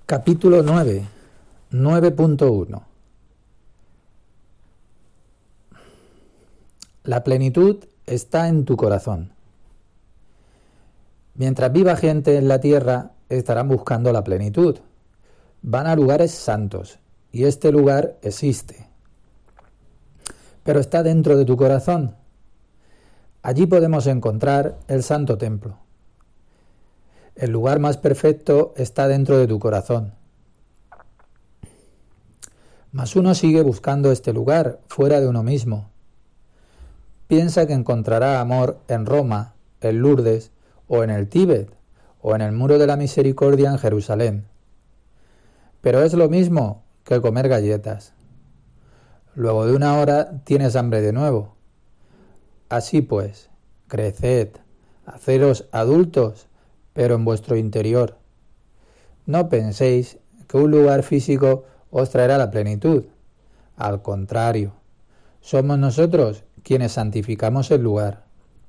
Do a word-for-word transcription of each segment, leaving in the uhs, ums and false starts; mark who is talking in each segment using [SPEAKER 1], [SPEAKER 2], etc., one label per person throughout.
[SPEAKER 1] Capítulo nueve, nueve punto uno. La plenitud está en tu corazón. Mientras viva gente en la tierra, estarán buscando la plenitud. Van a lugares santos, y este lugar existe. Pero está dentro de tu corazón. Allí podemos encontrar el Santo Templo. El lugar más perfecto está dentro de tu corazón. Mas uno sigue buscando este lugar fuera de uno mismo. Piensa que encontrará amor en Roma, en Lourdes, o en el Tíbet, o en el Muro de la Misericordia en Jerusalén. Pero es lo mismo que comer galletas. Luego de una hora tienes hambre de nuevo. Así pues, creced, haceros adultos, pero en vuestro interior. No penséis que un lugar físico os traerá la plenitud. Al contrario, somos nosotros quienes santificamos el lugar.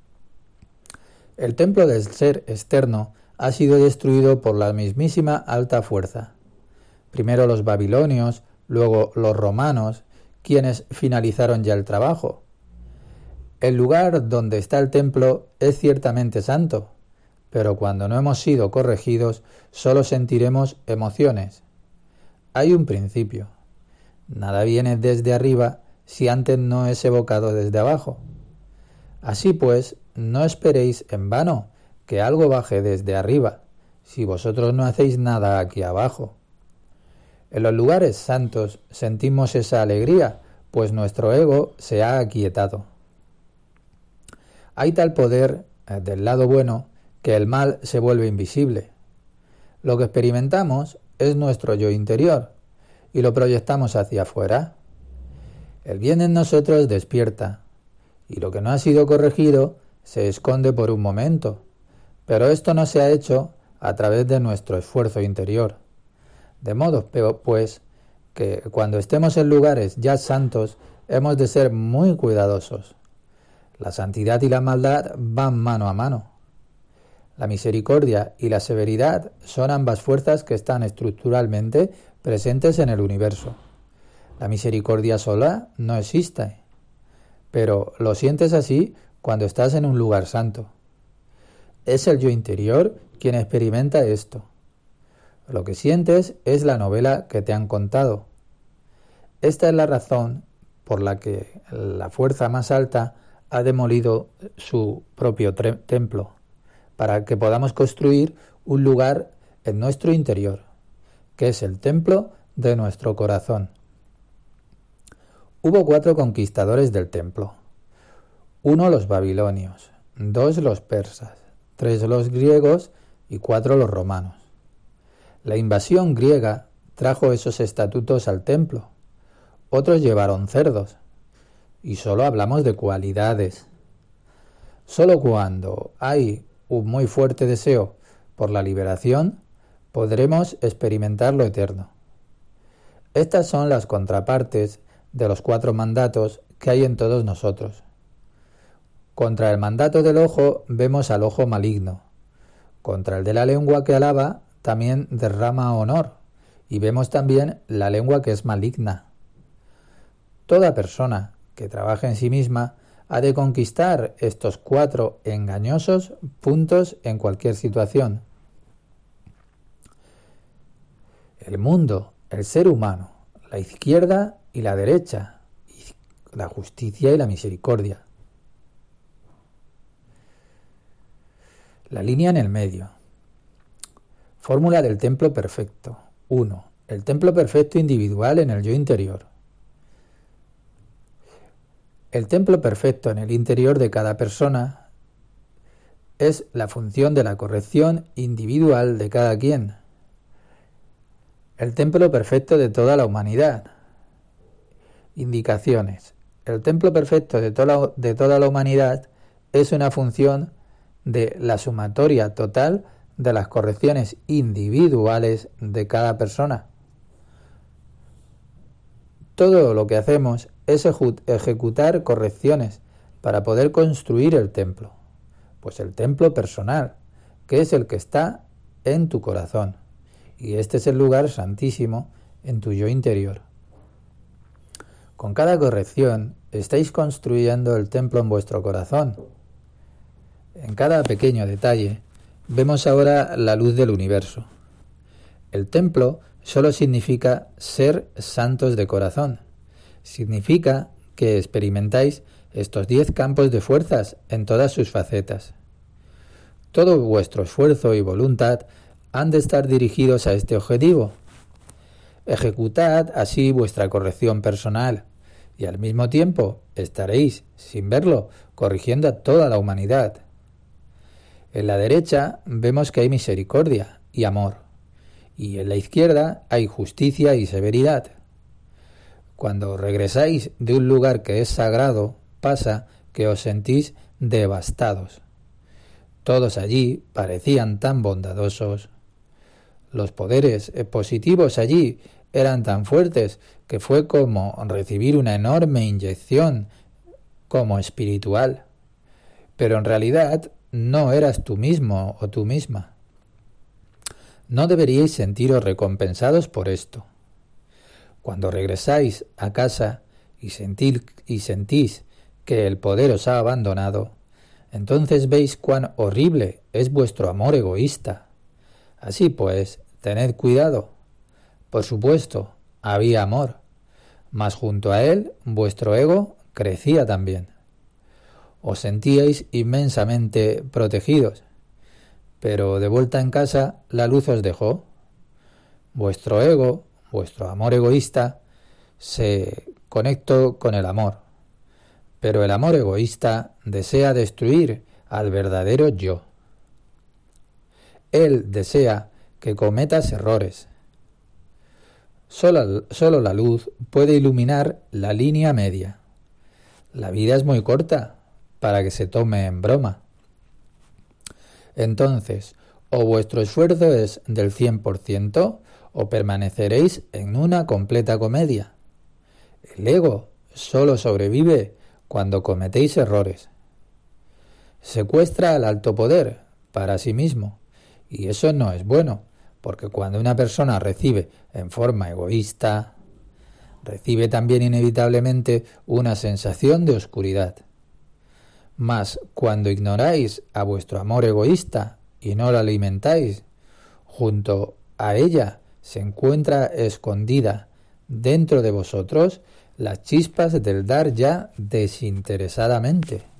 [SPEAKER 1] El templo del ser externo ha sido destruido por la mismísima alta fuerza. Primero los babilonios, luego los romanos, quienes finalizaron ya el trabajo. El lugar donde está el templo es ciertamente santo, pero cuando no hemos sido corregidos, solo sentiremos emociones. Hay un principio. Nada viene desde arriba si antes no es evocado desde abajo. Así pues, no esperéis en vano que algo baje desde arriba, si vosotros no hacéis nada aquí abajo. En los lugares santos sentimos esa alegría, pues nuestro ego se ha aquietado. Hay tal poder eh, del lado bueno que el mal se vuelve invisible. Lo que experimentamos es nuestro yo interior y lo proyectamos hacia afuera. El bien en nosotros despierta y lo que no ha sido corregido se esconde por un momento, pero esto no se ha hecho a través de nuestro esfuerzo interior. De modo, pues, que cuando estemos en lugares ya santos hemos de ser muy cuidadosos. La santidad y la maldad van mano a mano. La misericordia y la severidad son ambas fuerzas que están estructuralmente presentes en el universo. La misericordia sola no existe, pero lo sientes así cuando estás en un lugar santo. Es el yo interior quien experimenta esto. Lo que sientes es la novela que te han contado. Esta es la razón por la que la fuerza más alta ha demolido su propio tre- templo, para que podamos construir un lugar en nuestro interior, que es el templo de nuestro corazón. Hubo cuatro conquistadores del templo. Uno los babilonios, dos los persas, tres los griegos y cuatro los romanos. La invasión griega trajo esos estatutos al templo. Otros llevaron cerdos. Y solo hablamos de cualidades. Solo cuando hay un muy fuerte deseo por la liberación, podremos experimentar lo eterno. Estas son las contrapartes de los cuatro mandatos que hay en todos nosotros. Contra el mandato del ojo vemos al ojo maligno. Contra el de la lengua que alaba también derrama honor, y vemos también la lengua que es maligna. Toda persona que trabaje en sí misma ha de conquistar estos cuatro engañosos puntos en cualquier situación. El mundo, el ser humano, la izquierda y la derecha, la justicia y la misericordia. La línea en el medio. Fórmula del templo perfecto. uno. El templo perfecto individual en el yo interior. El templo perfecto en el interior de cada persona es la función de la corrección individual de cada quien. El templo perfecto de toda la humanidad. Indicaciones. El templo perfecto de toda, de toda la humanidad es una función de la sumatoria total de las correcciones individuales de cada persona. Todo lo que hacemos es ejecutar correcciones para poder construir el templo, pues el templo personal, que es el que está en tu corazón, y este es el lugar santísimo en tu yo interior. Con cada corrección estáis construyendo el templo en vuestro corazón. En cada pequeño detalle vemos ahora la luz del universo. El templo solo significa ser santos de corazón. Significa que experimentáis estos diez campos de fuerzas en todas sus facetas. Todo vuestro esfuerzo y voluntad han de estar dirigidos a este objetivo. Ejecutad así vuestra corrección personal y al mismo tiempo estaréis, sin verlo, corrigiendo a toda la humanidad. En la derecha vemos que hay misericordia y amor, y en la izquierda hay justicia y severidad. Cuando regresáis de un lugar que es sagrado, pasa que os sentís devastados. Todos allí parecían tan bondadosos. Los poderes positivos allí eran tan fuertes que fue como recibir una enorme inyección como espiritual. Pero en realidad no eras tú mismo o tú misma. No deberíais sentiros recompensados por esto. Cuando regresáis a casa y, sentir, y sentís que el poder os ha abandonado, entonces veis cuán horrible es vuestro amor egoísta. Así pues, tened cuidado. Por supuesto, había amor, mas junto a él vuestro ego crecía también. Os sentíais inmensamente protegidos, pero de vuelta en casa la luz os dejó. Vuestro ego, vuestro amor egoísta, se conectó con el amor, pero el amor egoísta desea destruir al verdadero yo. Él desea que cometas errores. Solo, solo la luz puede iluminar la línea media. La vida es muy corta para que se tome en broma. Entonces, o vuestro esfuerzo es del cien por ciento o permaneceréis en una completa comedia. El ego solo sobrevive cuando cometéis errores. Secuestra al alto poder para sí mismo, y eso no es bueno, porque cuando una persona recibe en forma egoísta, recibe también inevitablemente una sensación de oscuridad. Mas cuando ignoráis a vuestro amor egoísta y no lo alimentáis, junto a ella se encuentra escondida dentro de vosotros las chispas del dar ya desinteresadamente.